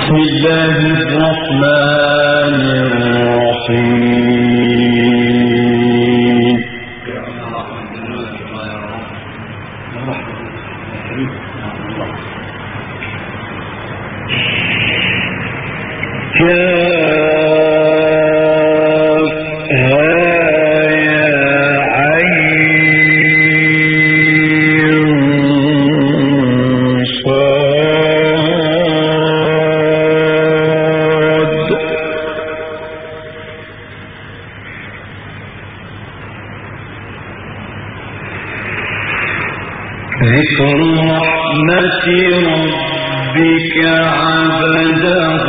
بسم الله الرحمن الرحيم. ذكر رحمة ربك عبده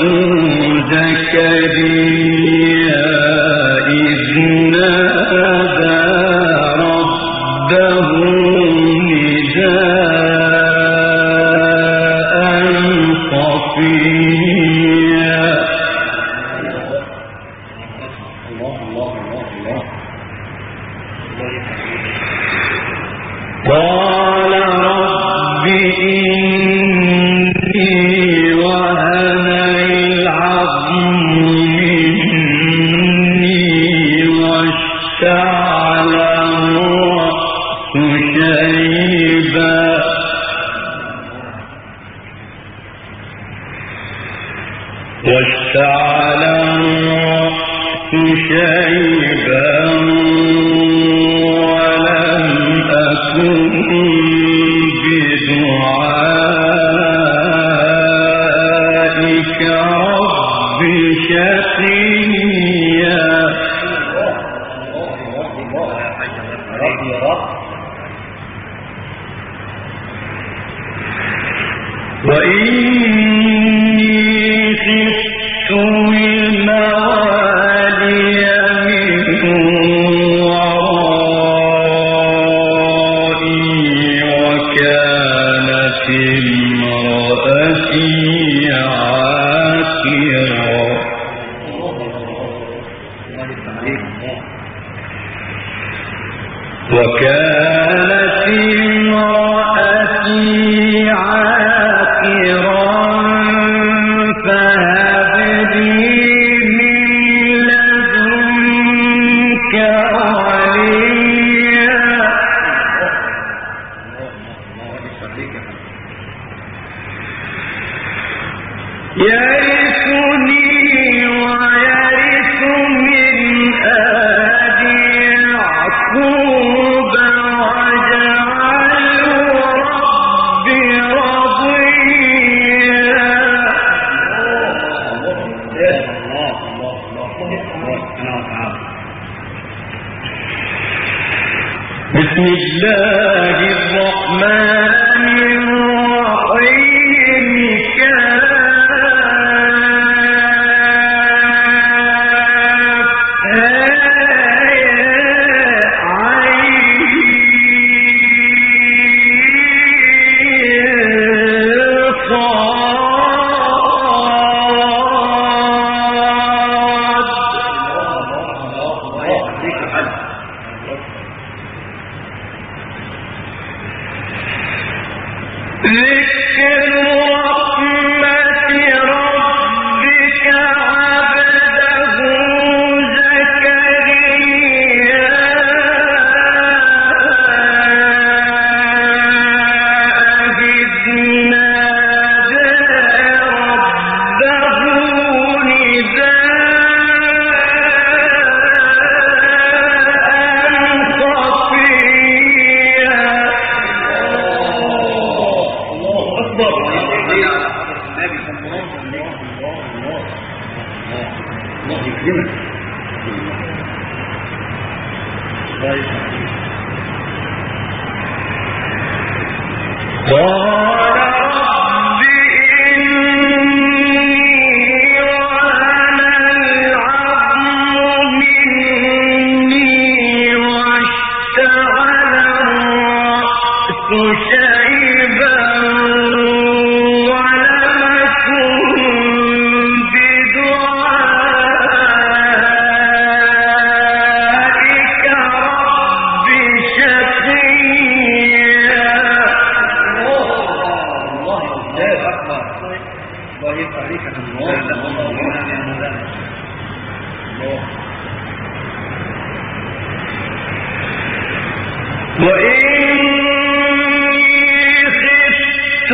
زكريا إذ نادى ربه نداء خفيا. قال رب إني وهن العظم مني واشتعل الرأس شيبا بدعائك رب شقيا. وإني خفت الموالي من ورائي وكانت امرأتي عاقرا. فهب لي من لدنك وليا. يرثني ويرث من آل يعقوب واجعله رب رضيا. بسم الله الرحمن الرحيم. ذكر رحمة ربك عبده زكريا إذ نادى ربه نداء خفيا. قال رب إني وهن العظم مني واشتعل الرأس شيبا ولم أكن بدعائك رب شقيا. الله يفتح عليك يا الله. وإني خفت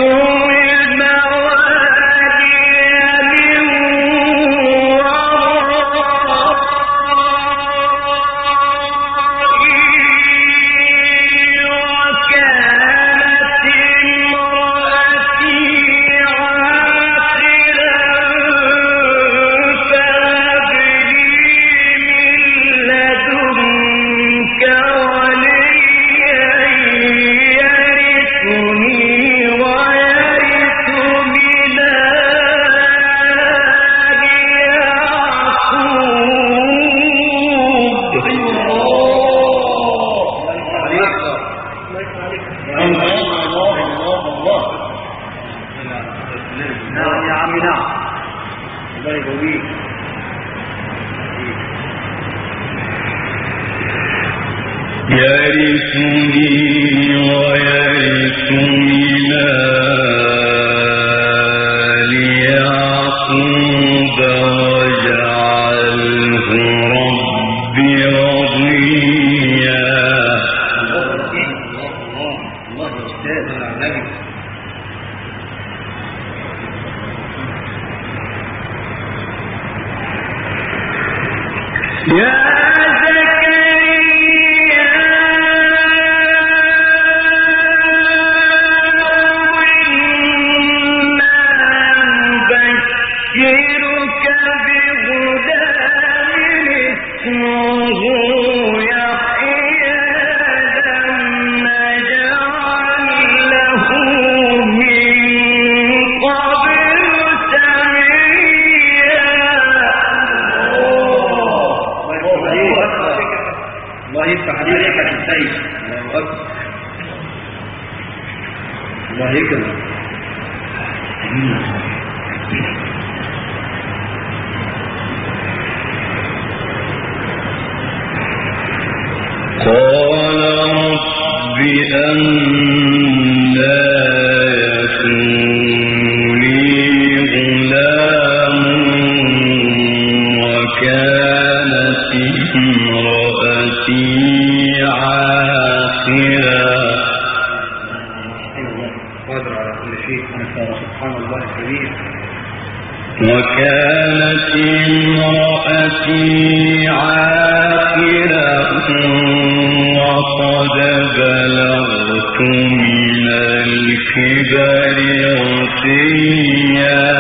وكانت امرأتي عاقرة وقد بلغت من الكبر عتيا.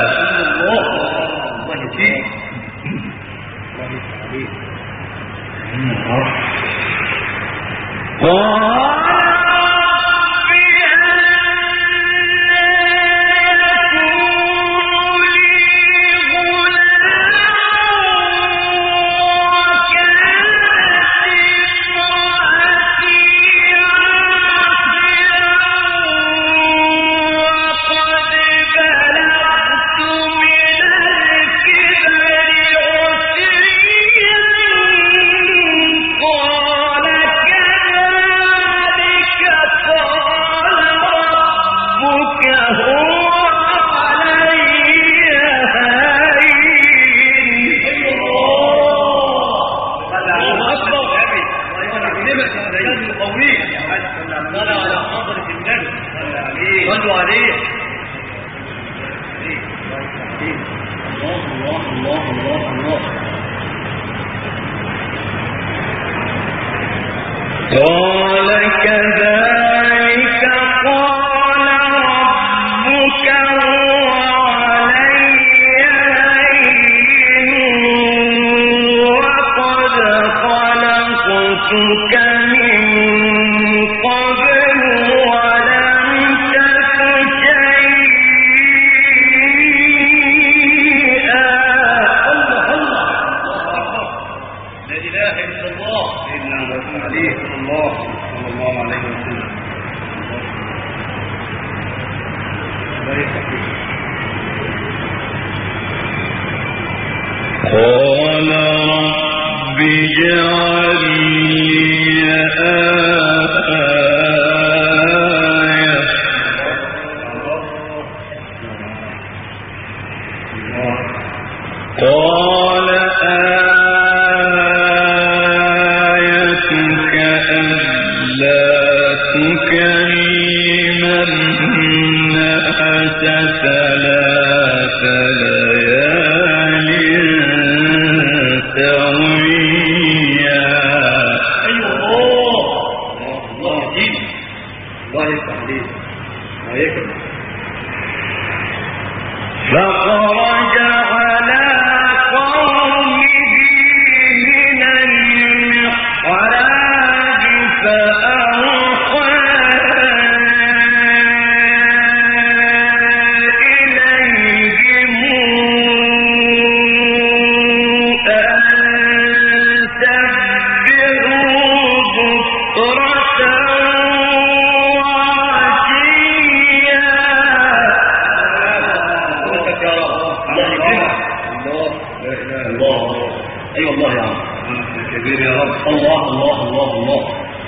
قال رب اجعل لي آية تكلم الناس 3 ليال سويا. الله يجيب، الله يفتح عليك ويكرم. فخرج على قومه من المحراب فأوحى إليهم أن سبحوا بكرة وعشيا. الله اي والله يا عم كبير يا رب. الله الله الله الله.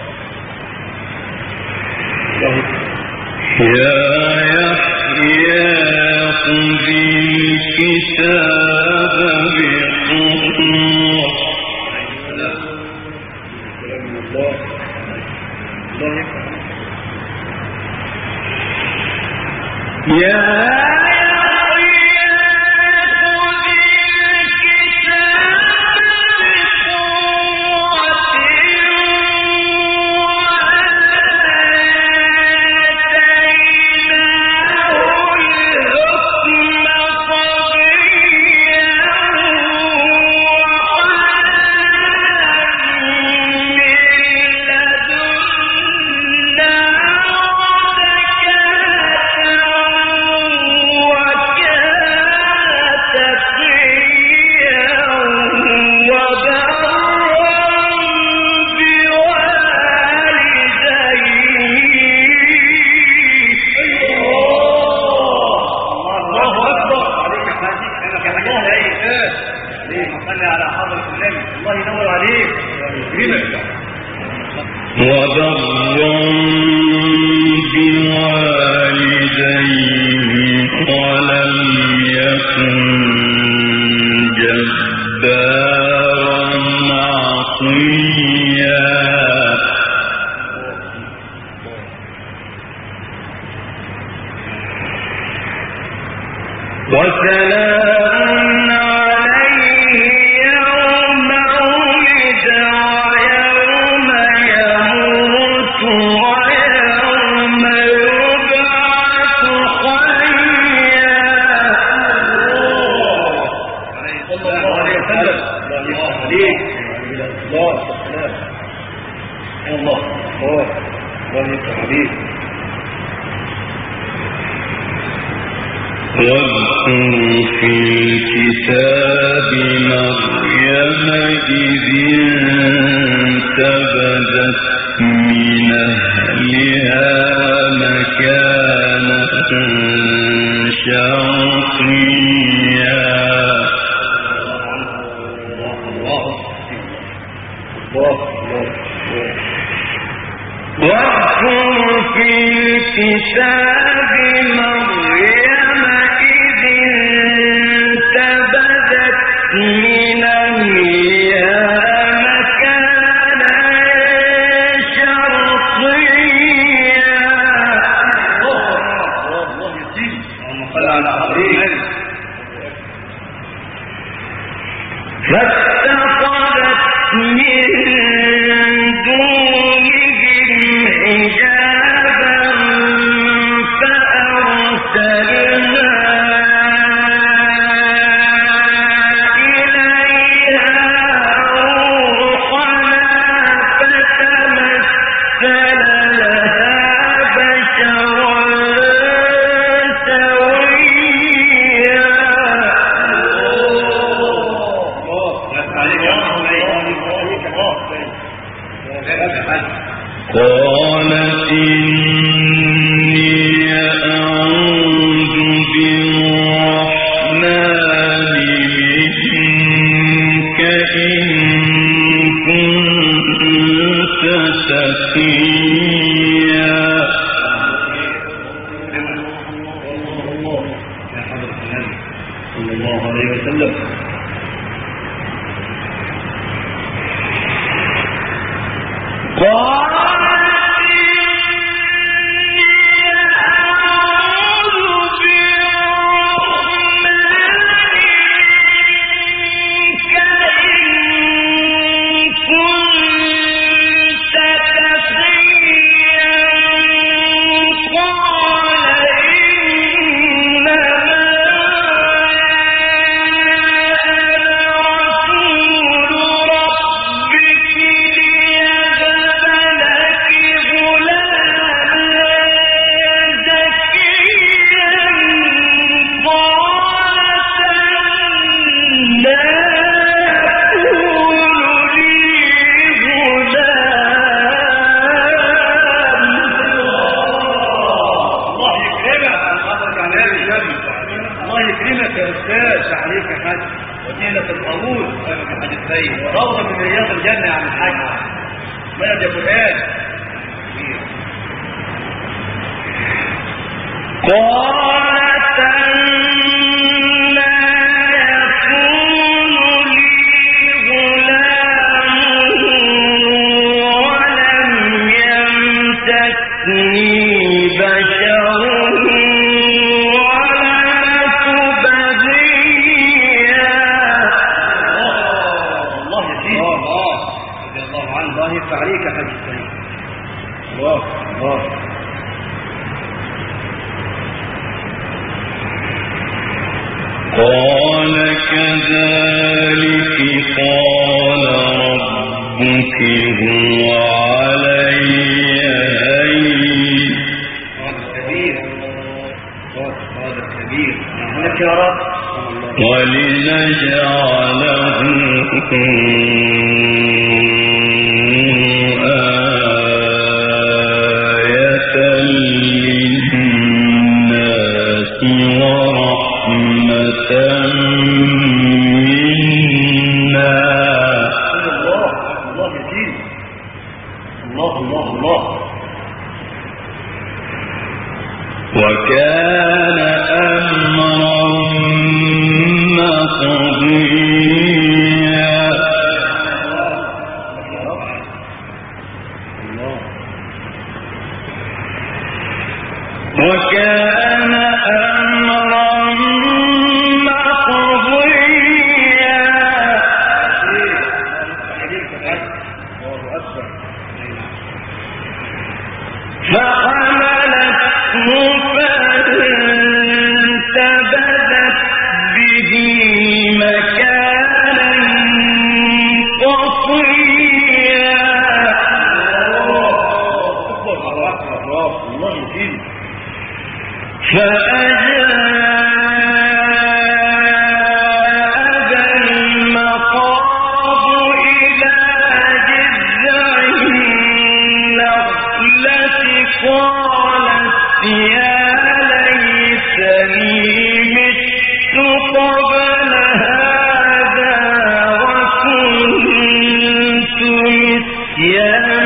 يا يحيى خذ الكتاب بقوة. يا وبرا بوالديه ولم يكن جبارا عصيا. وسلام عليه يوم ولد ويوم يموت ويوم يبعث حيا. صلى الله عليه وسلم. الله عليك الله الله الله يفتح عليك. واذكر في الكتاب مريم إذ انتبذت من أهلها مكانا شرقيا. واذكر في الكتاب مريم إذ انتبذت من أهلها مكانا شرقيا. الله يزيد. اللهم صل على حبيبك. فاتخذت من دونهم حجابا فأرسلنا إليها روحنا فتمثل لها بشرا سويا. قالت إني أعوذ بالرحمن منك إن كنت تقيا. يا حضرة النبي صلى الله عليه وسلم. قالت عليك يا حاج. وسيلة القبول كما في الحديث السيد، روضة من رياض الجنة يا عم الحاج. بلد يا فلان. قالت أنى يكون لي غلام ولم يمسسني بشر ولم أك بغيا. الله يزيد. الله رضي الله عنه. الله يفتح عليك يا حاج السيد. الله الله. قال كذلك قال ربك هو علي هين. هذا كبير. هذا كبير. لك يا رب. ولنجعله آية للناس ورحمة منا. الله يزيد. الله الله الله. وكان أمرا مقضيا. وكان أمرا مقضيا. فحملته فانتبذت به مكانا قصيا. الله يزيد. فأجاء المخاض إلى جذع النخلة قالت يا ليتني مت قبل هذا وكنت نسيانا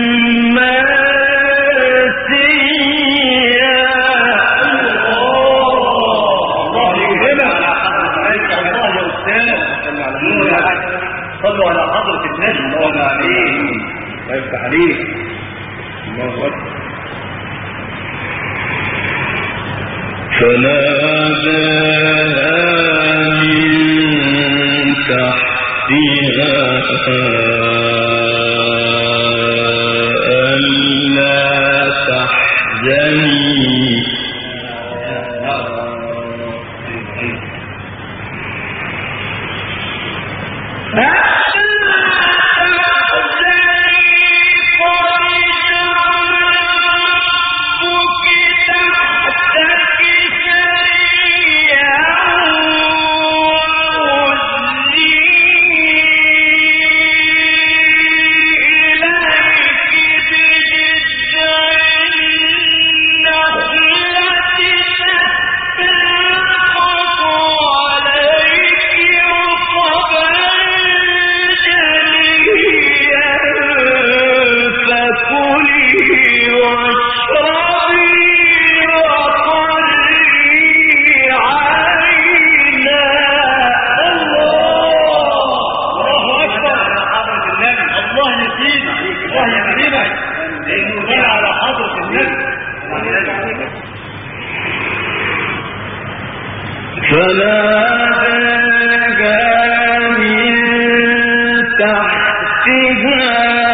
صلوا على حضرة النبي. الله عليه. الله يفتح عليك. الله أكبر. فناداها من تحتها ألا تحزني فناداها من تحتها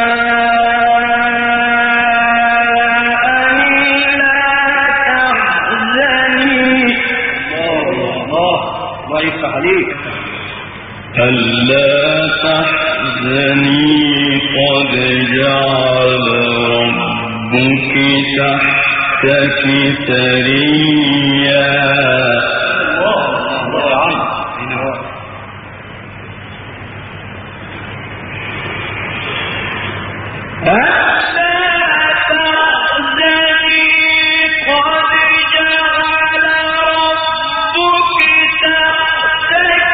ألا تحزني. الله يفتح عليك. ألا تحزني قد جعل ربك تحتك سريا. قد جعل ربك تحتك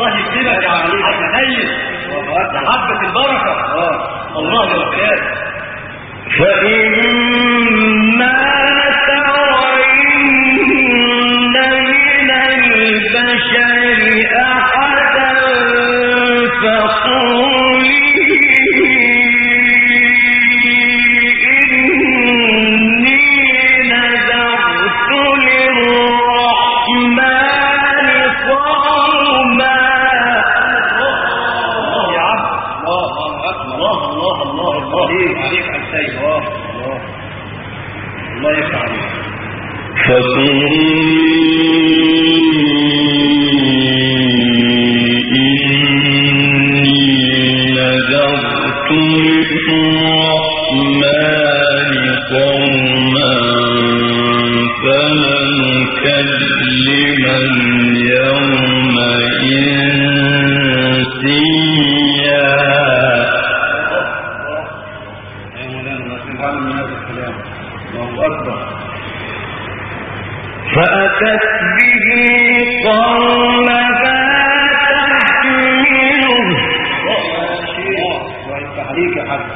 الله يكرمك يا علي هيل لحبة البركة الله يوفقك. فإما ترين من البشر أحدا فقولي إني نذرت للرحمن صوما. يا عبد الله عليك عن شيء الله يفتح عليك. فأتت به قومها تحمله. عليك يا حاج.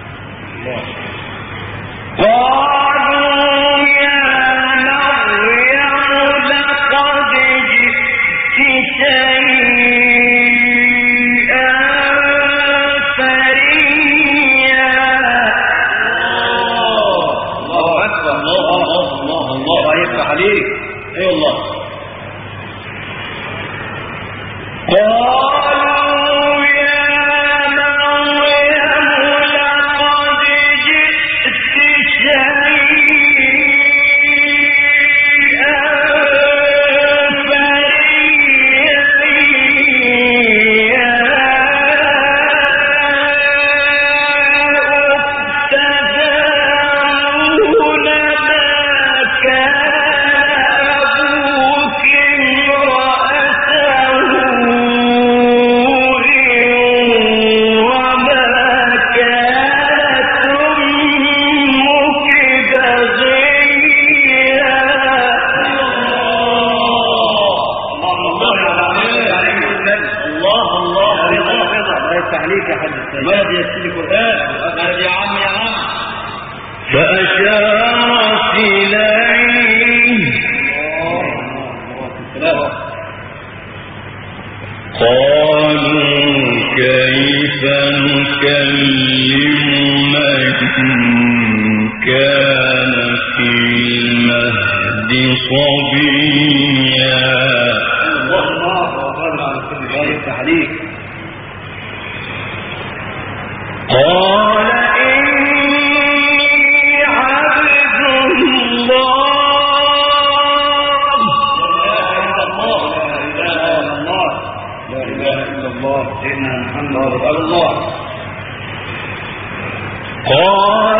قالوا يا مريم لقد جئت شيئا فريا. الله أكبر الله يفتح عليك. اي والله. قالوا يا مريم لقد جئت شيئا فأشارت إليه قالوا كيف نكلم من كان في المهد صبيا. قال إني عبد الله. لا إله إلا الله سيدنا محمد رسول الله. قال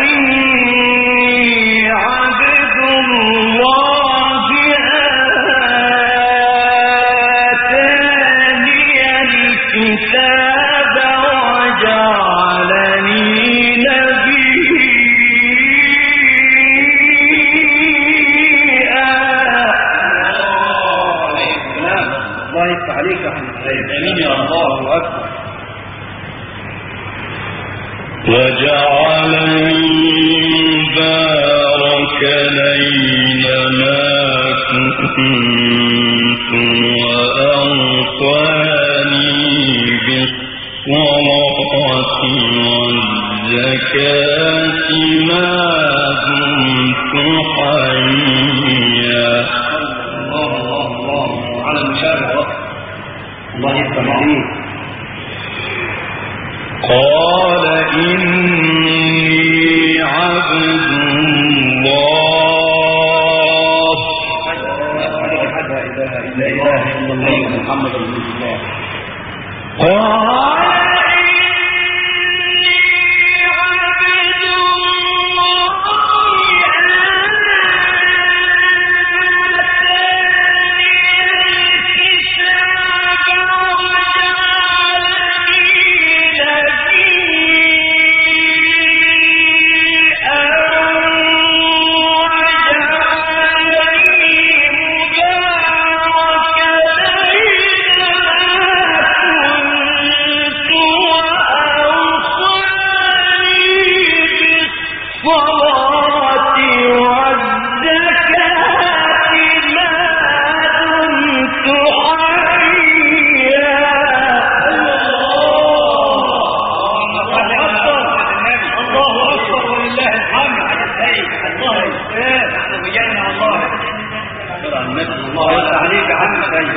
إني عبد الله آتاني الكتاب وجعلني نبيا. الله يفتح عليك يا حبيبي. امين يا الله اكبر. وجعلني مباركا أينما كنت وأوصاني بالصلاة والزكاة ما دمت حيا. الله على المشاركة. الله يفتح عليك. قال إني عبد الله. لا إله إلا الله محمد رسول الله. قال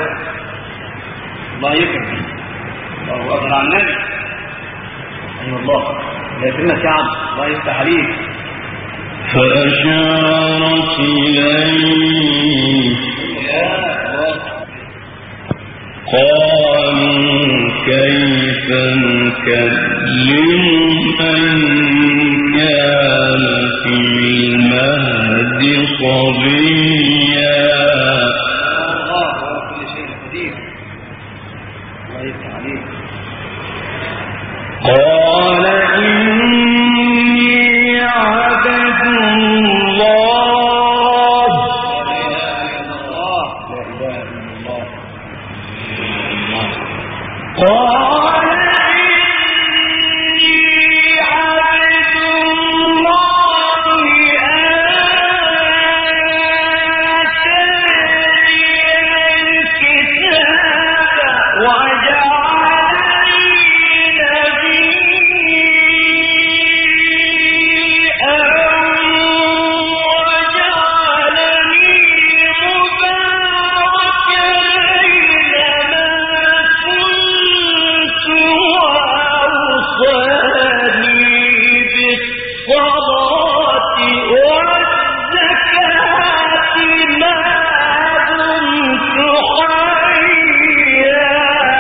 الله يكرم. الله أكبر على النبي. أيوة الله لا يكرمك يا عم، الله يفتح عليك. فأشارت إليه قالوا كيف نكلم من كان في المهد صبيا. الله كل شيء قدير. الله يفتح عليك. قال إني عبد الله. لا إله إلا الله. لا إله إلا الله. قال إني عبد الله آتاني الكتاب وجعلني نبيا وجعلني مباركا أينما كنت وأوصاني بالصلاة والزكاة ما دمت حيا.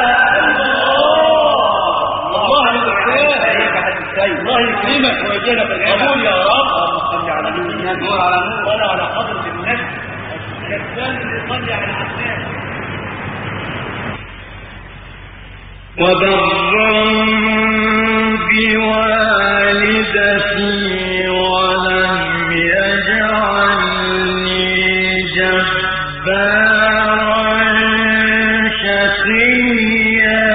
الله يكرمك ويجعلك القبول يا رب. صل على النبي نور على نور ولا على حضرة النبي. كفان يصلي على العساس. وبرا بوالدتي ولم يجعلني جبارا شقيا.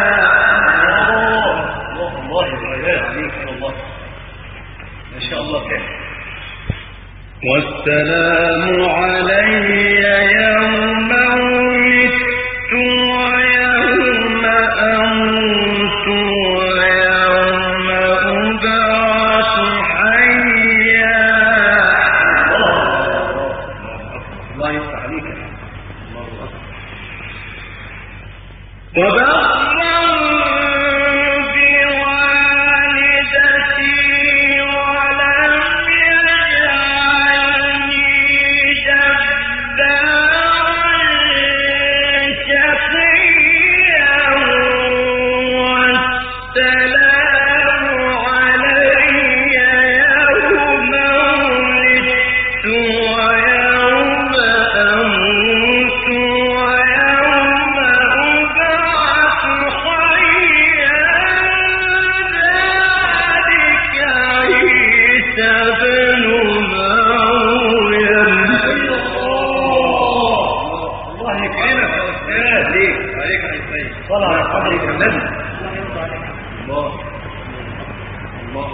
الله يبارك عليك يا الله. ما شاء الله كيف. والسلام علي يوم ولدت ويوم أموت ويوم أبعث حيا. الله يفتح عليك. الله أكبر. وبرا بوالدتي ولم يجعلني جبارا شقيا. والسلام علي يوم ولدت ويوم أموت ويوم أبعث حيا. ذلك عيسى بن مريم. الله يكرمك يا أستاذ. ليك عليك يا سيد. صلى على حضرة النبي. الله الله.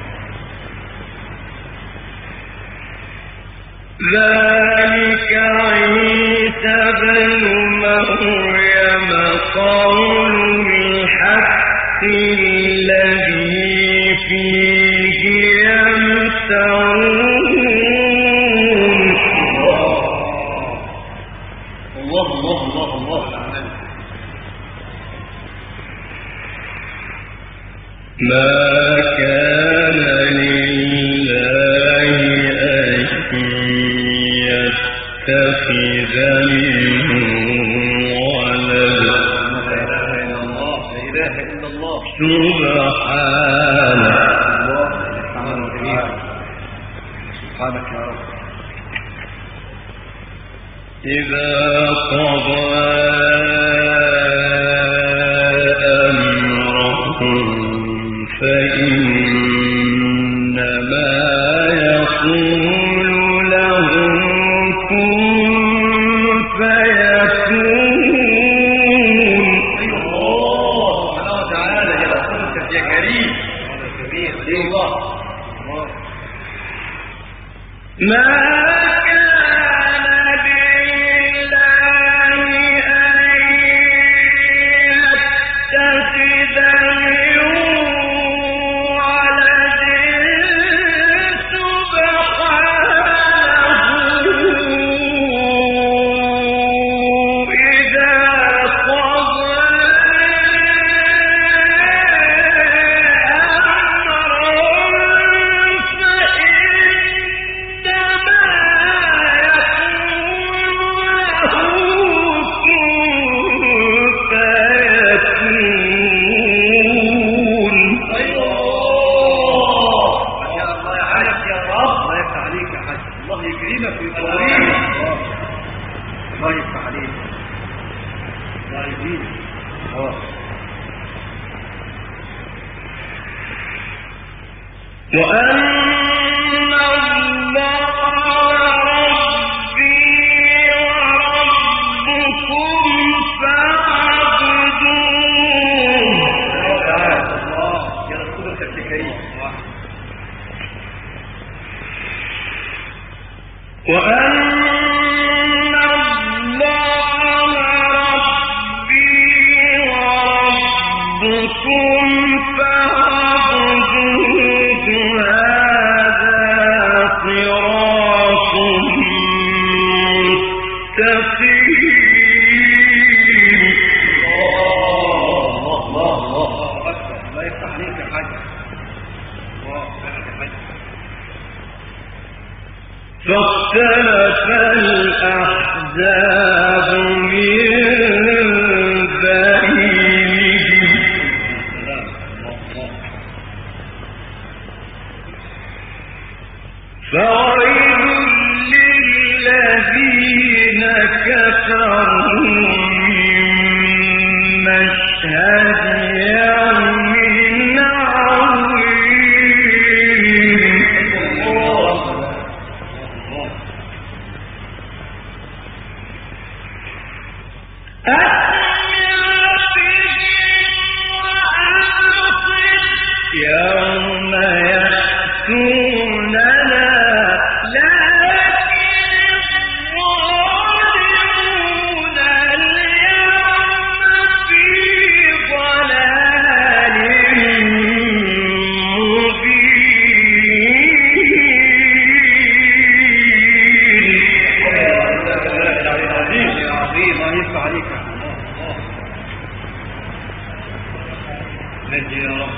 ذلك عيسى بن مريم قول الحق الذي فيه يمترون. الله الله الله الله. ما كان لله أن يتخذ من ولد. لا إله إلا الله. لا إله إلا الله. سبحانه. الله سبحانه وتعالى. سبحانك يا رب. إذا قضى أمرا فإنما يقول له كن فيكون. الله سبحانه وتعالى يا رسولك يا كريم. كريم الله. ما كان لله أن يتخذ من ولد سبحانه. إذا وأن الله ربي وربكم فاعبدوه وأن الله ربي وربكم فاعبدوه هذا صراط مستقيم. الله يفتح عليك يا حاج. فاختلف الأحزاب من بينهم فويل للذين كفروا من مشهد يوم يوم يأتوننا لكن الظالمون اليوم في ضلال عظيم. الله يفتح عليك يا رب.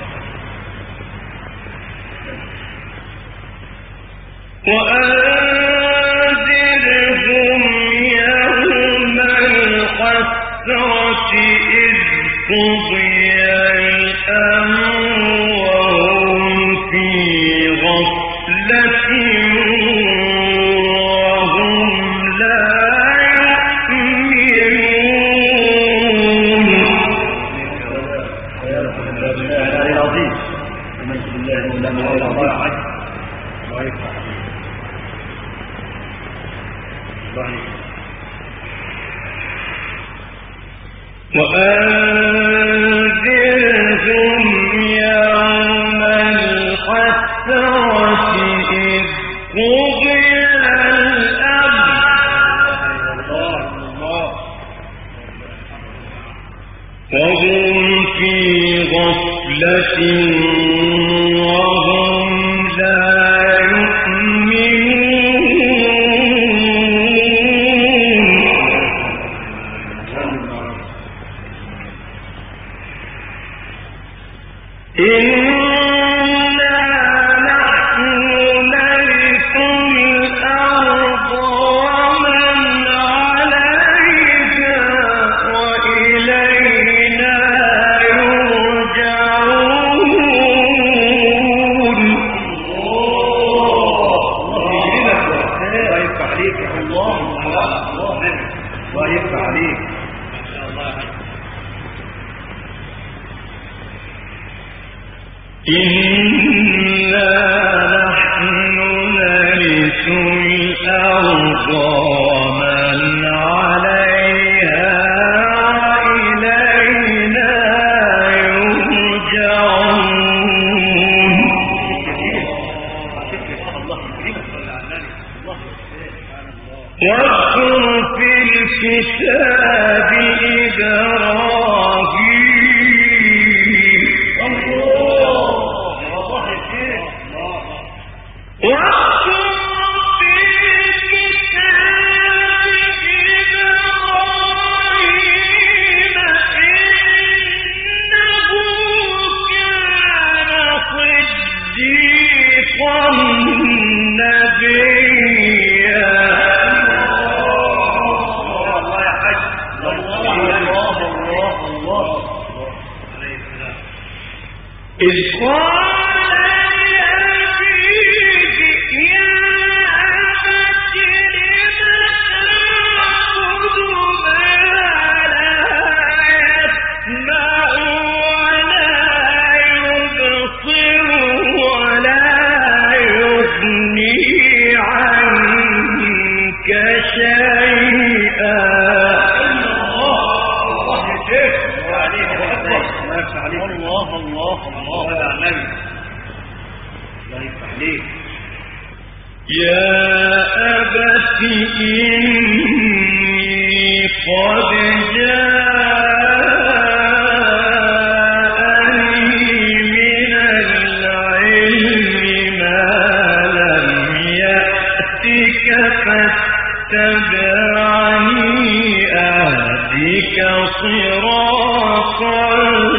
وأنذرهم يوم الحسرة إذ قضي الأمر وهم في غفلة وهم لا يؤمنون. العظيم. من الله ولا مولى الله عز ويفتح وأنذرهم يوم الحسرة إذ قضي الأمر وهم في غفلة وهم لا إنا نحن نرث الأرض ومن عليها وإلينا يرجعون. واذكر في الكتاب إبراهيم إذ قال لأبيه يا أبت لم تعبد ما لا عليك الله يفتح عليك الله الله الله يا النبي الله يفتح عليك يا أبت إني قد جاءني من العلم ما لم يأتك فاتبعني أهدك صراطا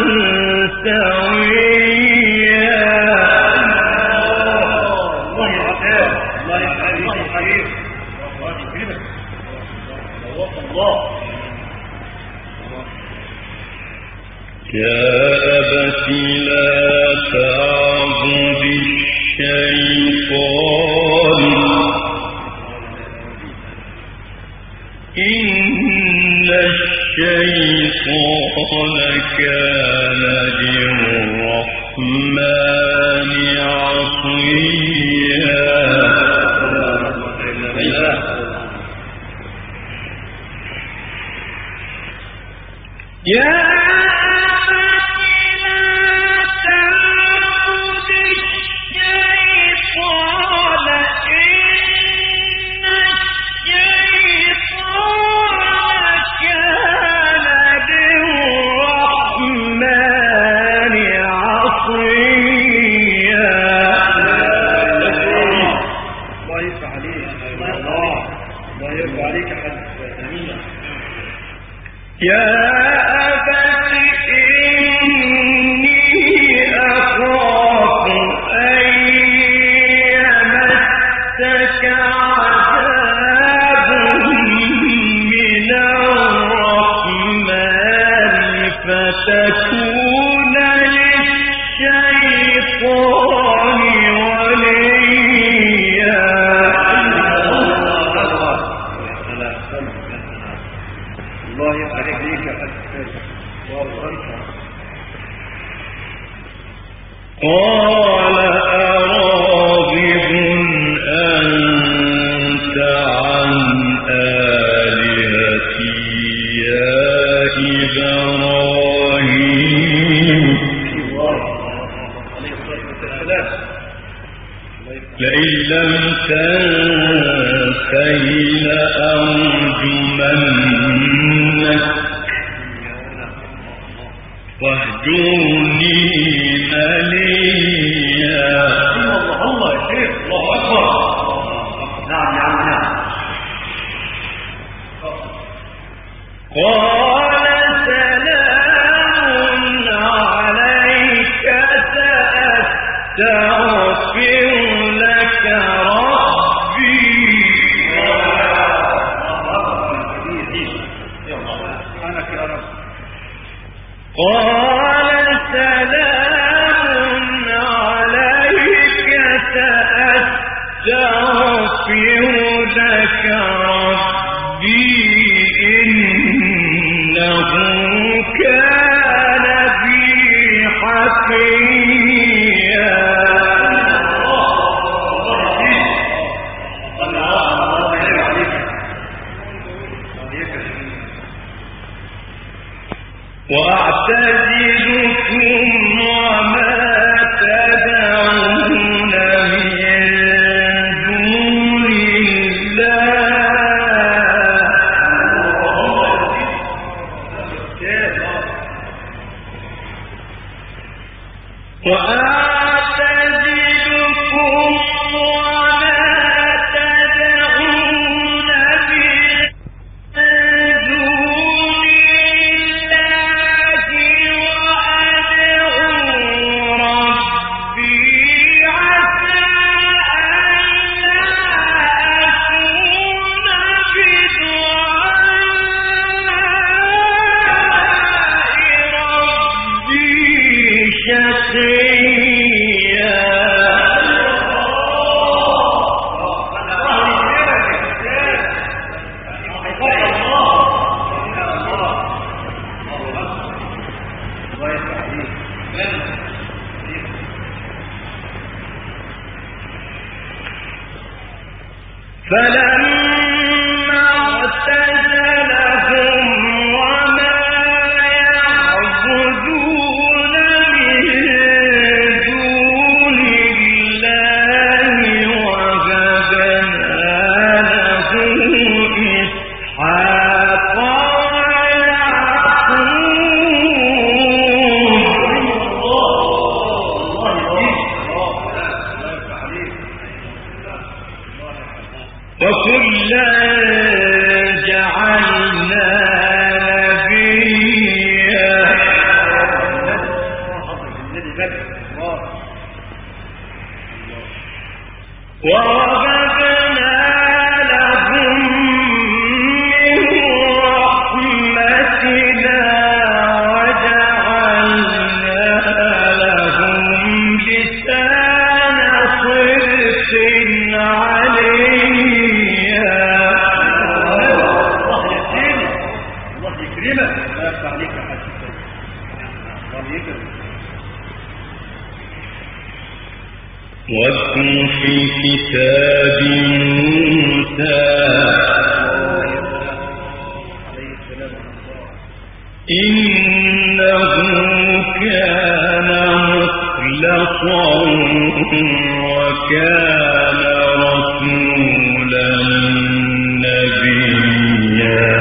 سويا. يا أبت لا تعبد الشيطان إن الشيطان كان للرحمن عصيا. يا يا أبت إني أخاف أن يمسك عذاب من الرحمن فتكون للشيطان وليا. الله يبارك فيك قال أراغب أنت عن آلهتي يا إبراهيم لئن لم تنته لأرجمنك واهجرني مليا. الله يا شيخ الله أكبر. نعم نعم نعم. قال سلام عليك سأستغفر لك ربي. قال سلام عليك سأستغفر لك ربي إنه كان بي حفيا. وأعتزلكم وما تدعون من دون الله. وأعتزلكم وما تدعون فلما اعتزلهم وما يعبدون ووهبنا لهم من رحمتنا وجعلنا لهم لسان صدق عليا. الله يكرمك، الله يكرمك، لا يفتح عليك حد. الله يكرمك. واذكر في كتاب موسى إنه كان مخلصا وكان رسولا نبيا.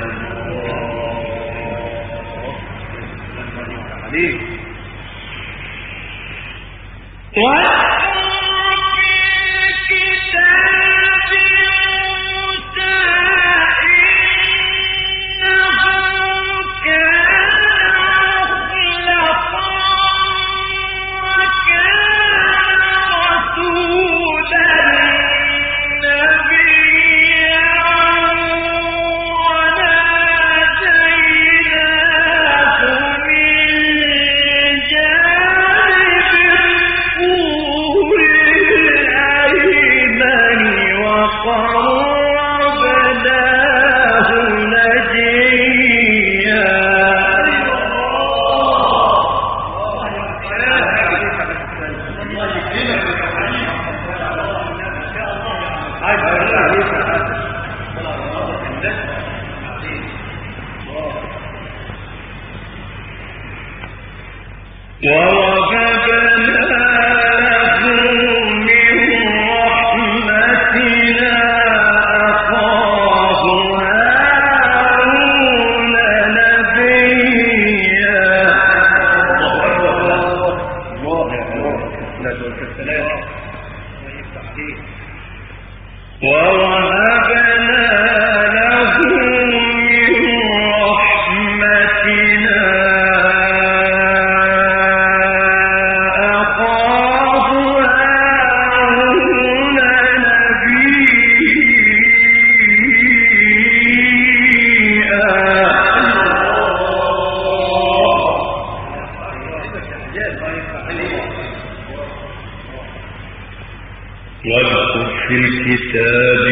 واذكر في الكتاب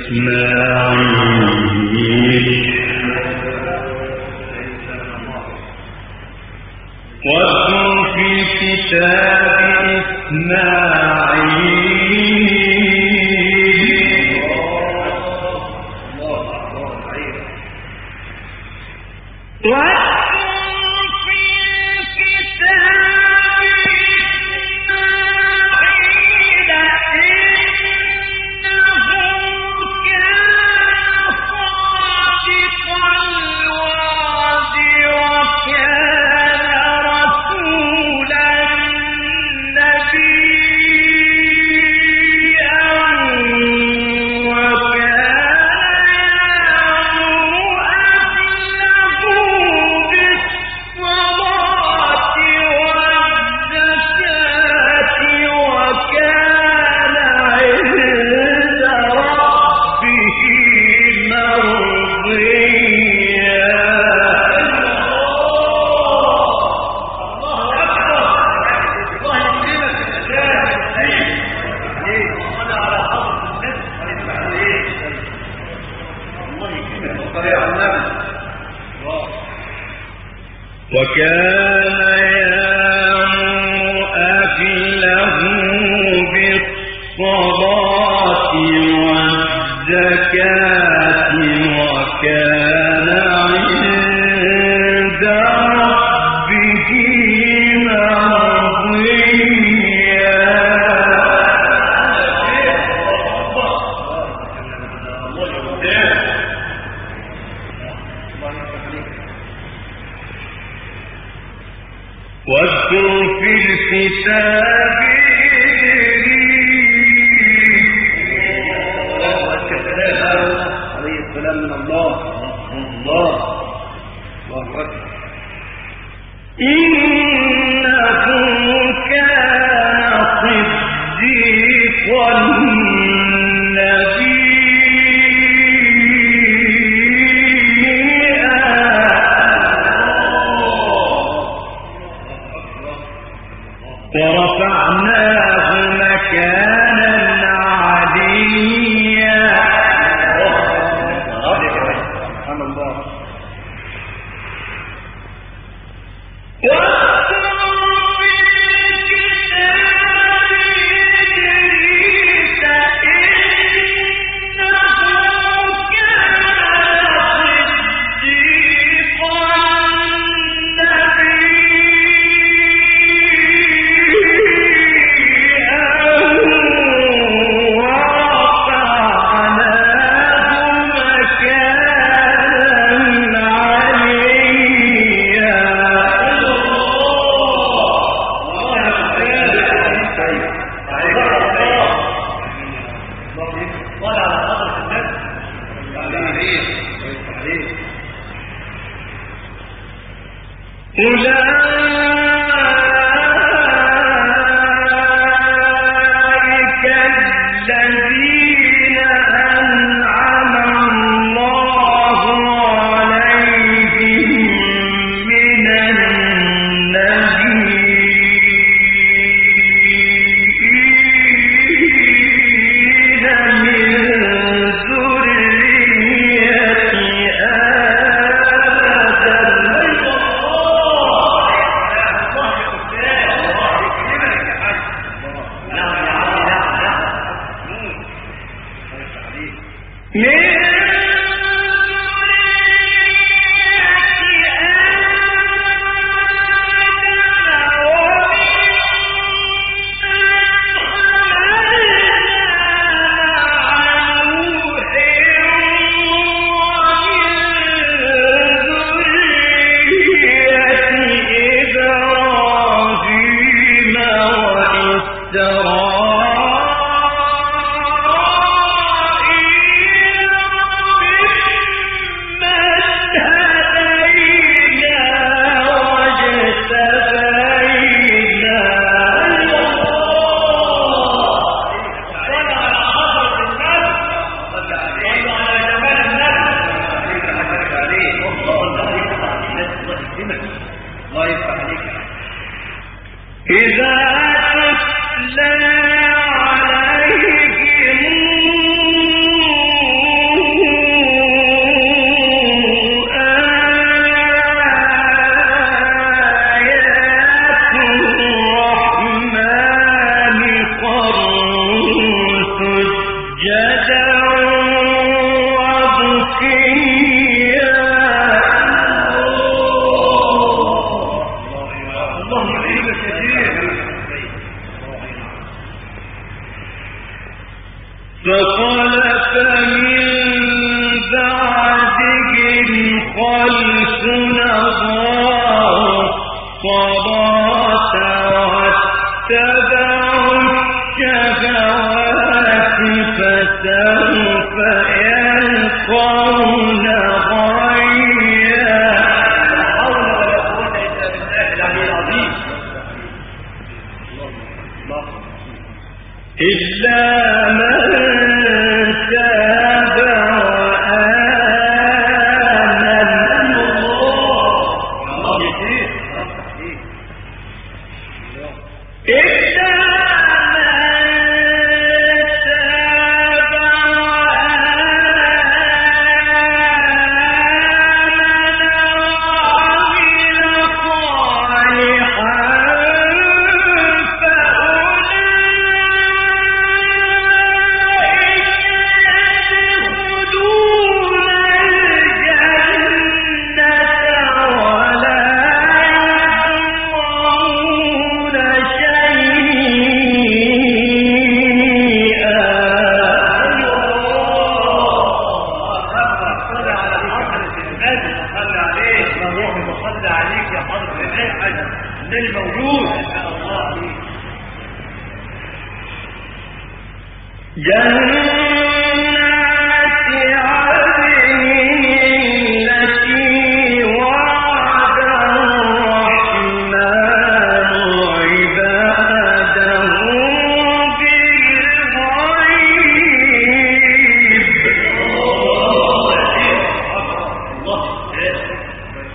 إسماعيل واذكر في الكتاب إسماعيل وكان يأمر أهله بالصلاة والزكاة وكان عند ربه مرضيا. واذكر في الكتاب عليه السلام من الله أكبر. إنه كان صديقا مكانا عليا. سبحان الله.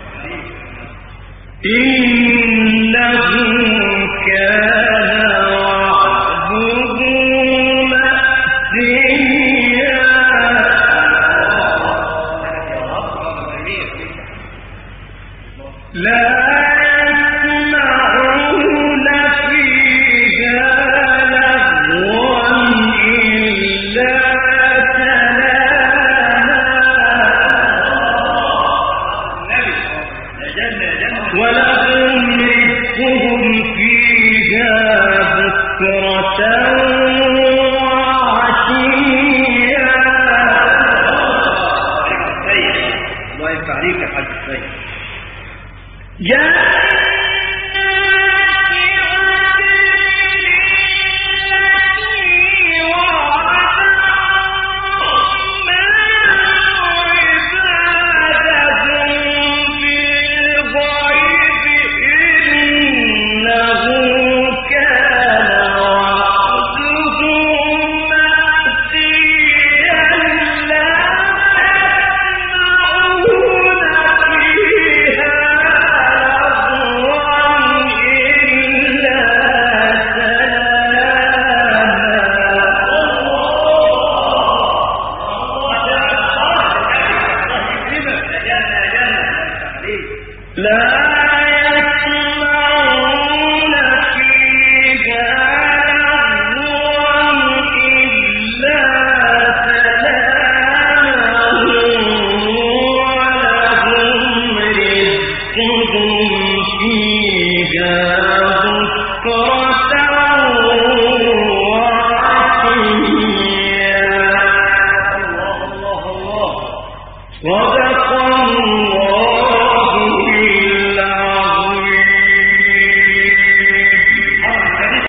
إنه كان ولهم رزقهم فيها بكرة وعشيا. الله يفتح عليك يا حاج السيد. لا